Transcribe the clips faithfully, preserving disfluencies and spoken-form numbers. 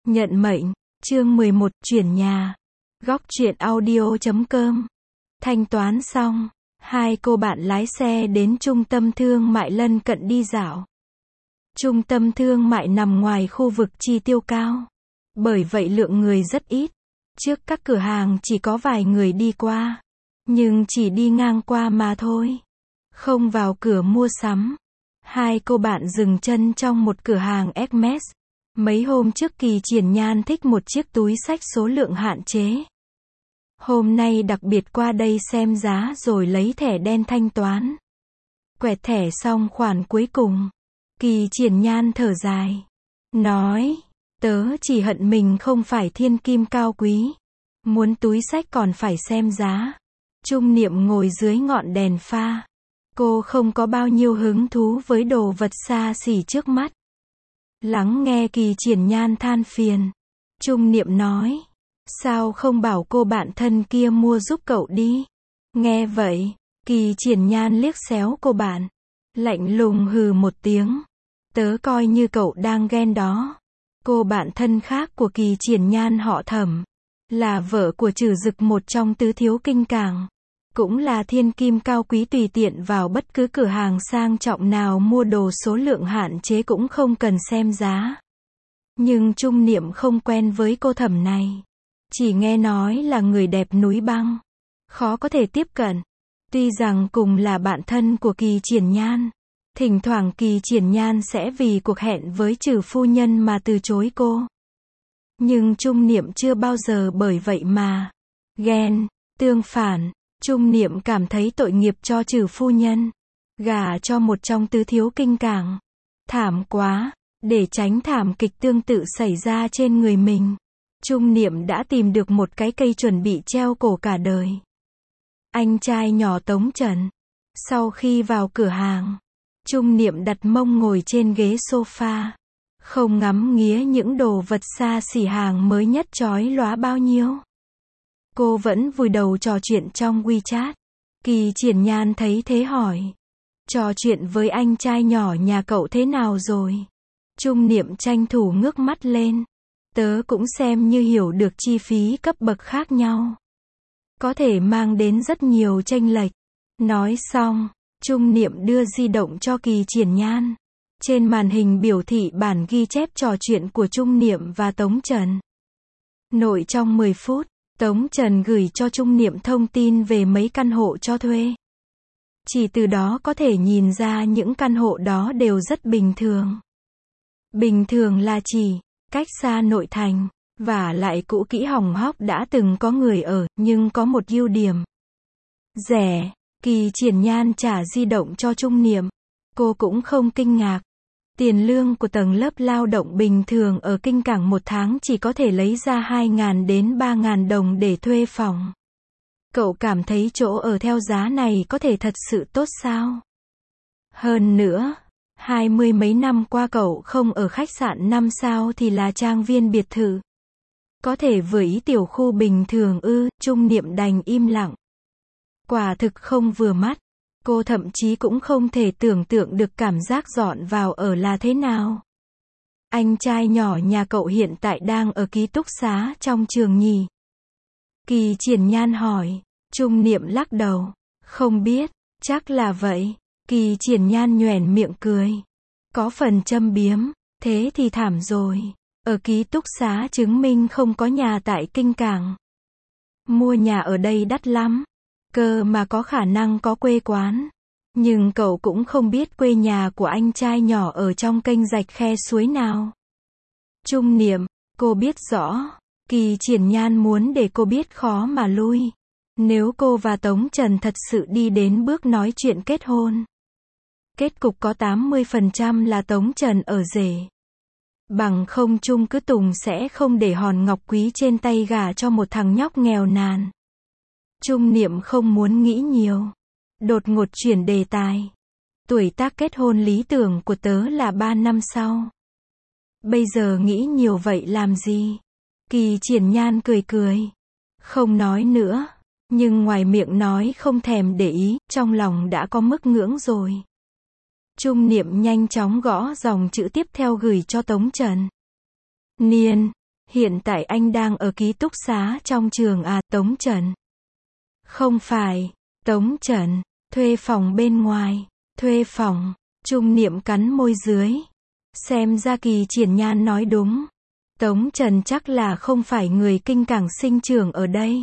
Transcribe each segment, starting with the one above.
Nhận mệnh, chương mười một, chuyển nhà. Góc truyện audio chấm com. Thanh toán xong, hai cô bạn lái xe đến trung tâm thương mại lân cận đi dạo. Trung tâm thương mại nằm ngoài khu vực chi tiêu cao. Bởi vậy lượng người rất ít. Trước các cửa hàng chỉ có vài người đi qua. Nhưng chỉ đi ngang qua mà thôi. Không vào cửa mua sắm. Hai cô bạn dừng chân trong một cửa hàng Hermes. Mấy hôm trước Kỳ Triển Nhan thích một chiếc túi xách số lượng hạn chế. Hôm nay đặc biệt qua đây xem giá rồi lấy thẻ đen thanh toán. Quẹt thẻ xong khoản cuối cùng. Kỳ Triển Nhan thở dài. Nói, tớ chỉ hận mình không phải thiên kim cao quý. Muốn túi xách còn phải xem giá. Trung Niệm ngồi dưới ngọn đèn pha. Cô không có bao nhiêu hứng thú với đồ vật xa xỉ trước mắt. Lắng nghe Kỳ Triển Nhan than phiền. Trung Niệm nói. Sao không bảo cô bạn thân kia mua giúp cậu đi? Nghe vậy, Kỳ Triển Nhan liếc xéo cô bạn. Lạnh lùng hừ một tiếng. Tớ coi như cậu đang ghen đó. Cô bạn thân khác của Kỳ Triển Nhan họ Thẩm. Là vợ của Trử Dực, một trong tứ thiếu kinh cảng. Cũng là thiên kim cao quý, tùy tiện vào bất cứ cửa hàng sang trọng nào mua đồ số lượng hạn chế cũng không cần xem giá. Nhưng Trung Niệm không quen với cô Thẩm này. Chỉ nghe nói là người đẹp núi băng. Khó có thể tiếp cận. Tuy rằng cùng là bạn thân của Kỳ Triển Nhan. Thỉnh thoảng Kỳ Triển Nhan sẽ vì cuộc hẹn với Trử phu nhân mà từ chối cô. Nhưng Trung Niệm chưa bao giờ bởi vậy mà ghen. Tương phản, Trung Niệm cảm thấy tội nghiệp cho Trử phu nhân. Gả cho một trong tứ thiếu kinh cảng. Thảm quá. Để tránh thảm kịch tương tự xảy ra trên người mình, Trung Niệm đã tìm được một cái cây chuẩn bị treo cổ cả đời. Anh trai nhỏ Tống Trần. Sau khi vào cửa hàng, Trung Niệm đặt mông ngồi trên ghế sofa. Không ngắm nghía những đồ vật xa xỉ hàng mới nhất chói lóa bao nhiêu. Cô vẫn vùi đầu trò chuyện trong WeChat. Kỳ Triển Nhan thấy thế hỏi. Trò chuyện với anh trai nhỏ nhà cậu thế nào rồi? Trung Niệm tranh thủ ngước mắt lên. Tớ cũng xem như hiểu được chi phí cấp bậc khác nhau. Có thể mang đến rất nhiều chênh lệch. Nói xong, Trung Niệm đưa di động cho Kỳ Triển Nhan. Trên màn hình biểu thị bản ghi chép trò chuyện của Trung Niệm và Tống Trần. Nội trong mười phút, Tống Trần gửi cho Trung Niệm thông tin về mấy căn hộ cho thuê. Chỉ từ đó có thể nhìn ra những căn hộ đó đều rất bình thường. Bình thường là chỉ cách xa nội thành, và lại cũ kỹ hỏng hóc đã từng có người ở, nhưng có một ưu điểm. Rẻ. Kỳ Triển Nhan trả di động cho Trung Niệm. Cô cũng không kinh ngạc. Tiền lương của tầng lớp lao động bình thường ở Kinh Cảng một tháng chỉ có thể lấy ra hai nghìn đến ba nghìn đồng để thuê phòng. Cậu cảm thấy chỗ ở theo giá này có thể thật sự tốt sao? Hơn nữa, hai mươi mấy năm qua cậu không ở khách sạn năm sao thì là trang viên biệt thự. Có thể vừa ý tiểu khu bình thường ư? Trung Niệm đành im lặng. Quả thực không vừa mắt. Cô thậm chí cũng không thể tưởng tượng được cảm giác dọn vào ở là thế nào. Anh trai nhỏ nhà cậu hiện tại đang ở ký túc xá trong trường nhỉ? Kỳ Triển Nhan hỏi. Trung Niệm lắc đầu. Không biết, chắc là vậy. Kỳ Triển Nhan nhoẻn miệng cười. Có phần châm biếm. Thế thì thảm rồi. Ở ký túc xá chứng minh không có nhà tại Kinh Cảng. Mua nhà ở đây đắt lắm. Cơ mà có khả năng có quê quán. Nhưng cậu cũng không biết quê nhà của anh trai nhỏ ở trong kênh rạch khe suối nào. Trung Niệm, cô biết rõ. Kỳ Triển Nhan muốn để cô biết khó mà lui. Nếu cô và Tống Trần thật sự đi đến bước nói chuyện kết hôn. Kết cục có tám mươi phần trăm là Tống Trần ở rể. Bằng không Trung Cứ Tùng sẽ không để hòn ngọc quý trên tay gả cho một thằng nhóc nghèo nàn. Trung Niệm không muốn nghĩ nhiều. Đột ngột chuyển đề tài. Tuổi tác kết hôn lý tưởng của tớ là ba năm sau. Bây giờ nghĩ nhiều vậy làm gì? Kỳ Triển Nhan cười cười. Không nói nữa. Nhưng ngoài miệng nói không thèm để ý, trong lòng đã có mức ngưỡng rồi. Trung Niệm nhanh chóng gõ dòng chữ tiếp theo gửi cho Tống Trần. Niên. Hiện tại anh đang ở ký túc xá trong trường à, Tống Trần? Không phải, Tống Trần, thuê phòng bên ngoài, thuê phòng, Trung Niệm cắn môi dưới. Xem ra Kỳ Triển Nhan nói đúng. Tống Trần chắc là không phải người Kinh Cảng sinh trưởng ở đây,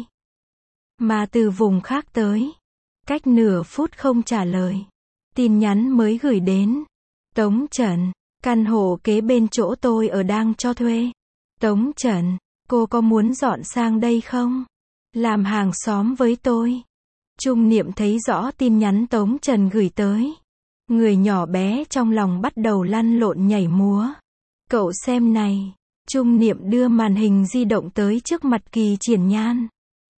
mà từ vùng khác tới. Cách nửa phút không trả lời, tin nhắn mới gửi đến. Tống Trần, căn hộ kế bên chỗ tôi ở đang cho thuê. Tống Trần, cô có muốn dọn sang đây không? Làm hàng xóm với tôi. Trung Niệm thấy rõ tin nhắn Tống Trần gửi tới. Người nhỏ bé trong lòng bắt đầu lăn lộn nhảy múa. Cậu xem này. Trung Niệm đưa màn hình di động tới trước mặt Kỳ Triển Nhan.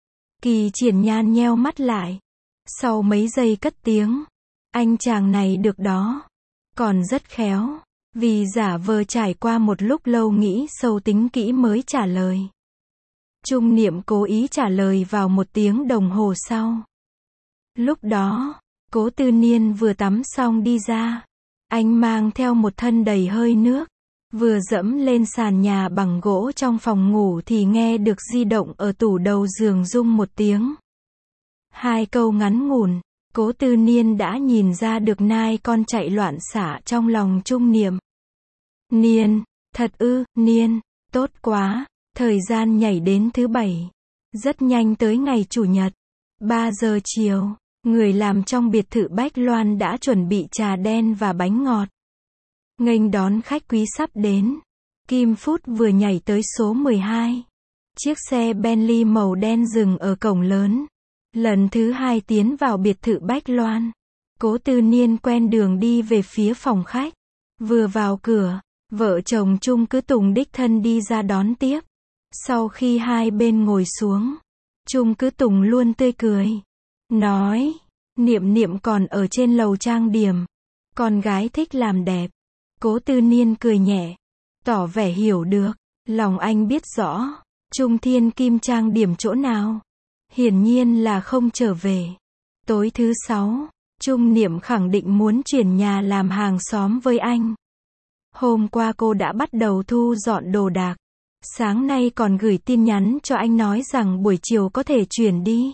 Kỳ Triển Nhan nheo mắt lại. Sau mấy giây cất tiếng. Anh chàng này được đó. Còn rất khéo. Vì giả vờ trải qua một lúc lâu nghĩ sâu tính kỹ mới trả lời. Trung Niệm cố ý trả lời vào một tiếng đồng hồ sau. Lúc đó, Cố Tư Niên vừa tắm xong đi ra. Anh mang theo một thân đầy hơi nước. Vừa dẫm lên sàn nhà bằng gỗ trong phòng ngủ thì nghe được di động ở tủ đầu giường rung một tiếng. Hai câu ngắn ngủn, Cố Tư Niên đã nhìn ra được nai con chạy loạn xả trong lòng Trung Niệm. Niên, thật ư, Niên, tốt quá, thời gian nhảy đến thứ bảy. Rất nhanh tới ngày Chủ nhật. ba giờ chiều, người làm trong biệt thự Bách Loan đã chuẩn bị trà đen và bánh ngọt. Nghênh đón khách quý sắp đến. Kim Phút vừa nhảy tới số mười hai. Chiếc xe Bentley màu đen dừng ở cổng lớn. Lần thứ hai tiến vào biệt thự Bách Loan. Cố Tư Niên quen đường đi về phía phòng khách. Vừa vào cửa, vợ chồng Trung Cứ Tùng đích thân đi ra đón tiếp. Sau khi hai bên ngồi xuống, Trung Cứ Tùng luôn tươi cười. Nói, Niệm Niệm còn ở trên lầu trang điểm. Con gái thích làm đẹp. Cố Tư Niên cười nhẹ, tỏ vẻ hiểu được. Lòng anh biết rõ, Trung Thiên Kim trang điểm chỗ nào. Hiển nhiên là không trở về. Tối thứ sáu, Trung Niệm khẳng định muốn chuyển nhà làm hàng xóm với anh. Hôm qua cô đã bắt đầu thu dọn đồ đạc. Sáng nay còn gửi tin nhắn cho anh nói rằng buổi chiều có thể chuyển đi.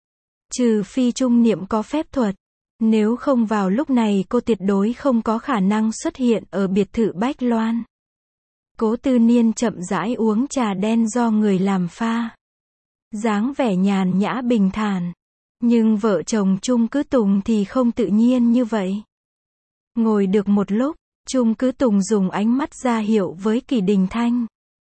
Trừ phi Trung Niệm có phép thuật. Nếu không vào lúc này cô tuyệt đối không có khả năng xuất hiện ở biệt thự Bách Loan. Cố Tư Niên chậm rãi uống trà đen do người làm pha. Dáng vẻ nhàn nhã bình thản. Nhưng vợ chồng Trung Cứ Tùng thì không tự nhiên như vậy. Ngồi được một lúc, Trung Cứ Tùng dùng ánh mắt ra hiệu với Kỷ Đình Thanh.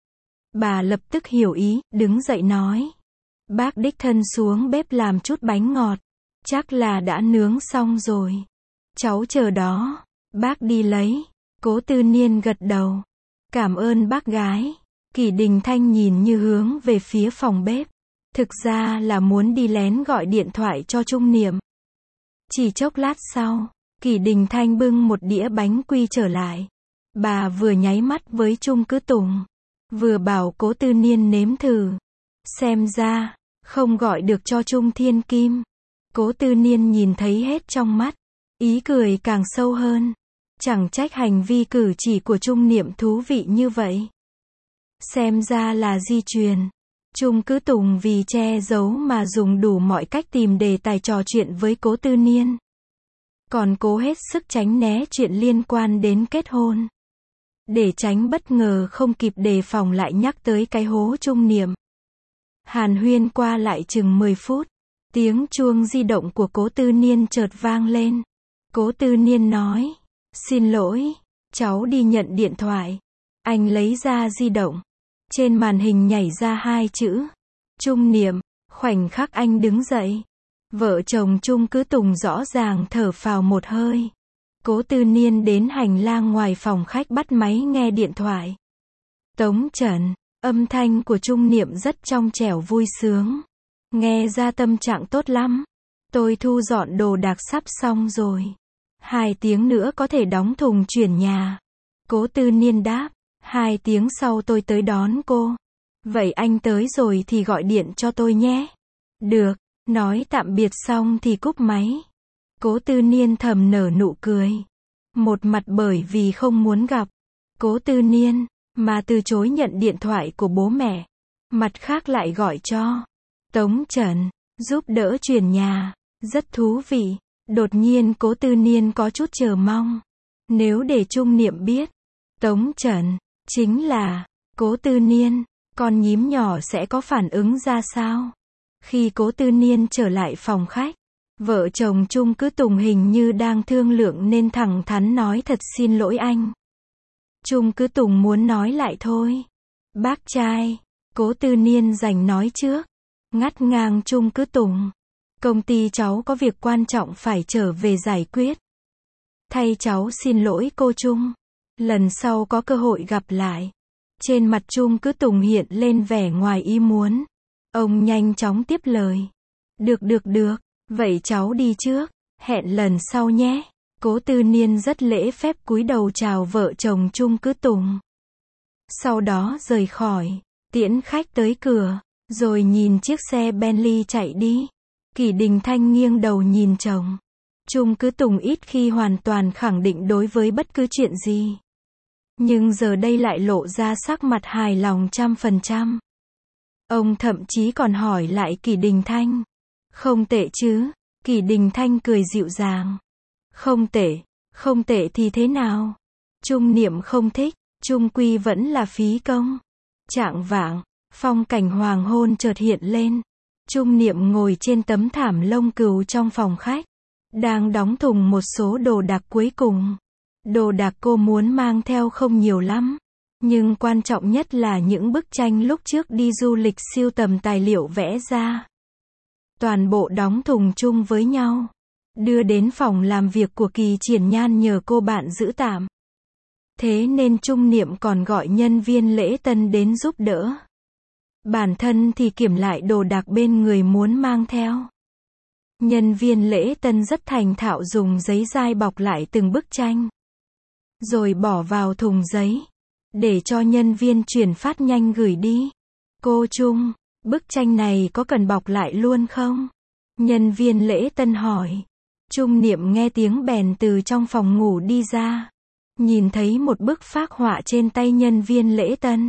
Bà lập tức hiểu ý, đứng dậy nói. Bác đích thân xuống bếp làm chút bánh ngọt. Chắc là đã nướng xong rồi. Cháu chờ đó. Bác đi lấy. Cố Tư Niên gật đầu. Cảm ơn bác gái. Kỷ Đình Thanh nhìn như hướng về phía phòng bếp. Thực ra là muốn đi lén gọi điện thoại cho Trung Niệm. Chỉ chốc lát sau, Kỷ Đình Thanh bưng một đĩa bánh quy trở lại. Bà vừa nháy mắt với Trung Cứ Tùng, vừa bảo Cố Tư Niên nếm thử. Xem ra, không gọi được cho Trung Thiên Kim. Cố Tư Niên nhìn thấy hết trong mắt. Ý cười càng sâu hơn. Chẳng trách hành vi cử chỉ của Trung Niệm thú vị như vậy. Xem ra là di truyền. Trung Cứ Tùng vì che giấu mà dùng đủ mọi cách tìm đề tài trò chuyện với Cố Tư Niên. Còn cố hết sức tránh né chuyện liên quan đến kết hôn. Để tránh bất ngờ không kịp đề phòng lại nhắc tới cái hố Trung Niệm. Hàn huyên qua lại chừng mười phút. Tiếng chuông di động của Cố Tư Niên chợt vang lên. Cố Tư Niên nói. Xin lỗi, cháu đi nhận điện thoại. Anh lấy ra di động. Trên màn hình nhảy ra hai chữ. Trung Niệm. Khoảnh khắc anh đứng dậy. Vợ chồng Trung Cứ Tùng rõ ràng thở phào một hơi. Cố Tư Niên đến hành lang ngoài phòng khách bắt máy nghe điện thoại. Tống Trần. Âm thanh của Trung Niệm rất trong trẻo vui sướng. Nghe ra tâm trạng tốt lắm. Tôi thu dọn đồ đạc sắp xong rồi. Hai tiếng nữa có thể đóng thùng chuyển nhà. Cố Tư Niên đáp. Hai tiếng sau tôi tới đón cô. Vậy anh tới rồi thì gọi điện cho tôi nhé. Được. Nói tạm biệt xong thì cúp máy. Cố Tư Niên thầm nở nụ cười. Một mặt bởi vì không muốn gặp Cố Tư Niên. mà từ chối nhận điện thoại của bố mẹ. Mặt khác lại gọi cho Tống Trần, giúp đỡ chuyển nhà. Rất thú vị. Đột nhiên Cố Tư Niên có chút chờ mong. Nếu để Trung Niệm biết, Tống Trần, chính là Cố Tư Niên, con nhím nhỏ sẽ có phản ứng ra sao? Khi Cố Tư Niên trở lại phòng khách, vợ chồng Trung Cứ Tùng hình như đang thương lượng nên thẳng thắn nói thật xin lỗi anh. Trung Cứ Tùng muốn nói lại thôi. Bác trai, Cố Tư Niên giành nói trước, ngắt ngang Trung Cứ Tùng. Công ty cháu có việc quan trọng phải trở về giải quyết. Thay cháu xin lỗi cô Trung. Lần sau có cơ hội gặp lại. Trên mặt Trung Cứ Tùng hiện lên vẻ ngoài ý muốn. Ông nhanh chóng tiếp lời. Được được được, vậy cháu đi trước. Hẹn lần sau nhé. Cố Tư Niên rất lễ phép cúi đầu chào vợ chồng Trung Cứ Tùng. Sau đó rời khỏi, tiễn khách tới cửa, rồi nhìn chiếc xe Bentley chạy đi. Kỷ Đình Thanh nghiêng đầu nhìn chồng. Trung Cứ Tùng ít khi hoàn toàn khẳng định đối với bất cứ chuyện gì. Nhưng giờ đây lại lộ ra sắc mặt hài lòng trăm phần trăm. Ông thậm chí còn hỏi lại Kỷ Đình Thanh. Không tệ chứ? Kỷ Đình Thanh cười dịu dàng. Không tệ, không tệ thì thế nào? Trung Niệm không thích, chung quy vẫn là phí công. Chạng vạng, phong cảnh hoàng hôn chợt hiện lên. Trung Niệm ngồi trên tấm thảm lông cừu trong phòng khách, đang đóng thùng một số đồ đạc cuối cùng. Đồ đạc cô muốn mang theo không nhiều lắm, nhưng quan trọng nhất là những bức tranh lúc trước đi du lịch sưu tầm tài liệu vẽ ra. Toàn bộ đóng thùng chung với nhau, đưa đến phòng làm việc của Kỳ Triển Nhan nhờ cô bạn giữ tạm. Thế nên Trung Niệm còn gọi nhân viên lễ tân đến giúp đỡ. Bản thân thì kiểm lại đồ đạc bên người muốn mang theo. Nhân viên lễ tân rất thành thạo dùng giấy dai bọc lại từng bức tranh, rồi bỏ vào thùng giấy, để cho nhân viên chuyển phát nhanh gửi đi. Cô Trung, bức tranh này có cần bọc lại luôn không? Nhân viên lễ tân hỏi. Trung Niệm nghe tiếng bèn từ trong phòng ngủ đi ra. Nhìn thấy một bức phác họa trên tay nhân viên lễ tân.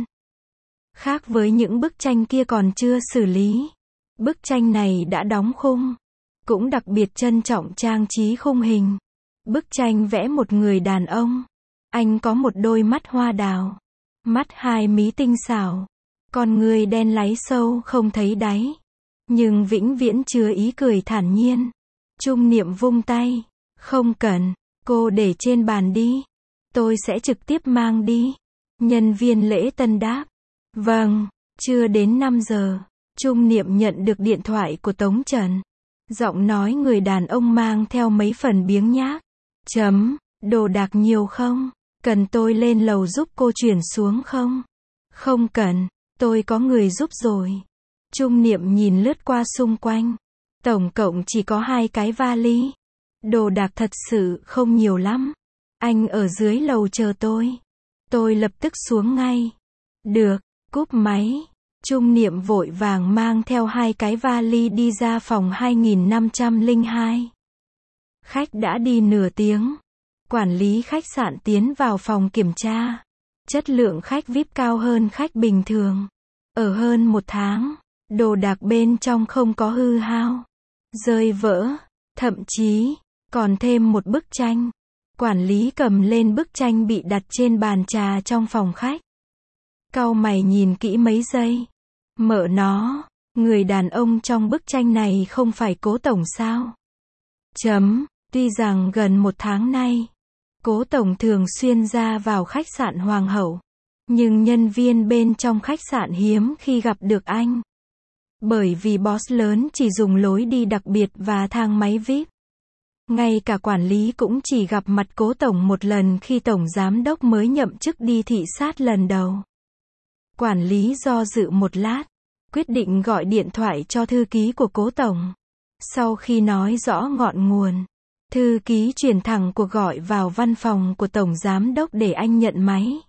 Khác với những bức tranh kia còn chưa xử lý. Bức tranh này đã đóng khung. Cũng đặc biệt trân trọng trang trí khung hình. Bức tranh vẽ một người đàn ông. Anh có một đôi mắt hoa đào. Mắt hai mí tinh xảo. Con người đen láy sâu không thấy đáy. Nhưng vĩnh viễn chứa ý cười thản nhiên. Trung Niệm vung tay. Không cần, cô để trên bàn đi. Tôi sẽ trực tiếp mang đi. Nhân viên lễ tân đáp. Vâng, chưa đến năm giờ. Trung Niệm nhận được điện thoại của Tống Trần. Giọng nói người đàn ông mang theo mấy phần biếng nhác. Chấm, đồ đạc nhiều không? Cần tôi lên lầu giúp cô chuyển xuống không? Không cần, tôi có người giúp rồi. Trung Niệm nhìn lướt qua xung quanh. Tổng cộng chỉ có hai cái vali. Đồ đạc thật sự không nhiều lắm. Anh ở dưới lầu chờ tôi. Tôi lập tức xuống ngay. Được, cúp máy. Trung Niệm vội vàng mang theo hai cái vali đi ra phòng hai nghìn năm trăm lẻ hai. Khách đã đi nửa tiếng. Quản lý khách sạn tiến vào phòng kiểm tra. Chất lượng khách vi ai pi cao hơn khách bình thường. Ở hơn một tháng, đồ đạc bên trong không có hư hao, rơi vỡ, thậm chí còn thêm một bức tranh. Quản lý cầm lên bức tranh bị đặt trên bàn trà trong phòng khách. Cau mày nhìn kỹ mấy giây. Mợ nó, người đàn ông trong bức tranh này không phải Cố Tổng sao? Chấm, tuy rằng gần một tháng nay, Cố Tổng thường xuyên ra vào khách sạn Hoàng Hậu, nhưng nhân viên bên trong khách sạn hiếm khi gặp được anh. Bởi vì boss lớn chỉ dùng lối đi đặc biệt và thang máy vi ai pi. Ngay cả quản lý cũng chỉ gặp mặt Cố Tổng một lần khi Tổng Giám đốc mới nhậm chức đi thị sát lần đầu. Quản lý do dự một lát, quyết định gọi điện thoại cho thư ký của Cố Tổng. Sau khi nói rõ ngọn nguồn, thư ký chuyển thẳng cuộc gọi vào văn phòng của Tổng Giám đốc để anh nhận máy.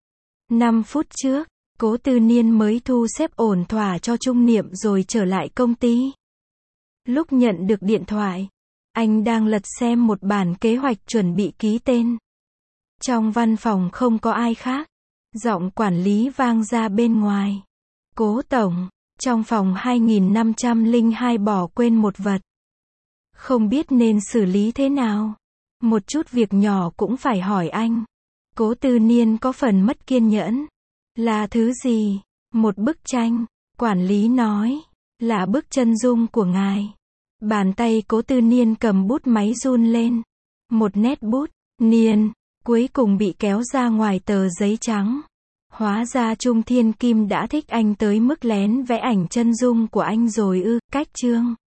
năm phút trước, Cố Tư Niên mới thu xếp ổn thỏa cho Trung Niệm rồi trở lại công ty. Lúc nhận được điện thoại, anh đang lật xem một bản kế hoạch chuẩn bị ký tên. Trong văn phòng không có ai khác. Giọng quản lý vang ra bên ngoài. Cố tổng, trong phòng hai nghìn năm trăm lẻ hai bỏ quên một vật. Không biết nên xử lý thế nào. Một chút việc nhỏ cũng phải hỏi anh. Cố Tư Niên có phần mất kiên nhẫn. Là thứ gì? Một bức tranh. Quản lý nói. Là bức chân dung của ngài. Bàn tay Cố Tư Niên cầm bút máy run lên. Một nét bút. Niên. Cuối cùng bị kéo ra ngoài tờ giấy trắng. Hóa ra Trung Thiên Kim đã thích anh tới mức lén vẽ ảnh chân dung của anh rồi ư. Cách chương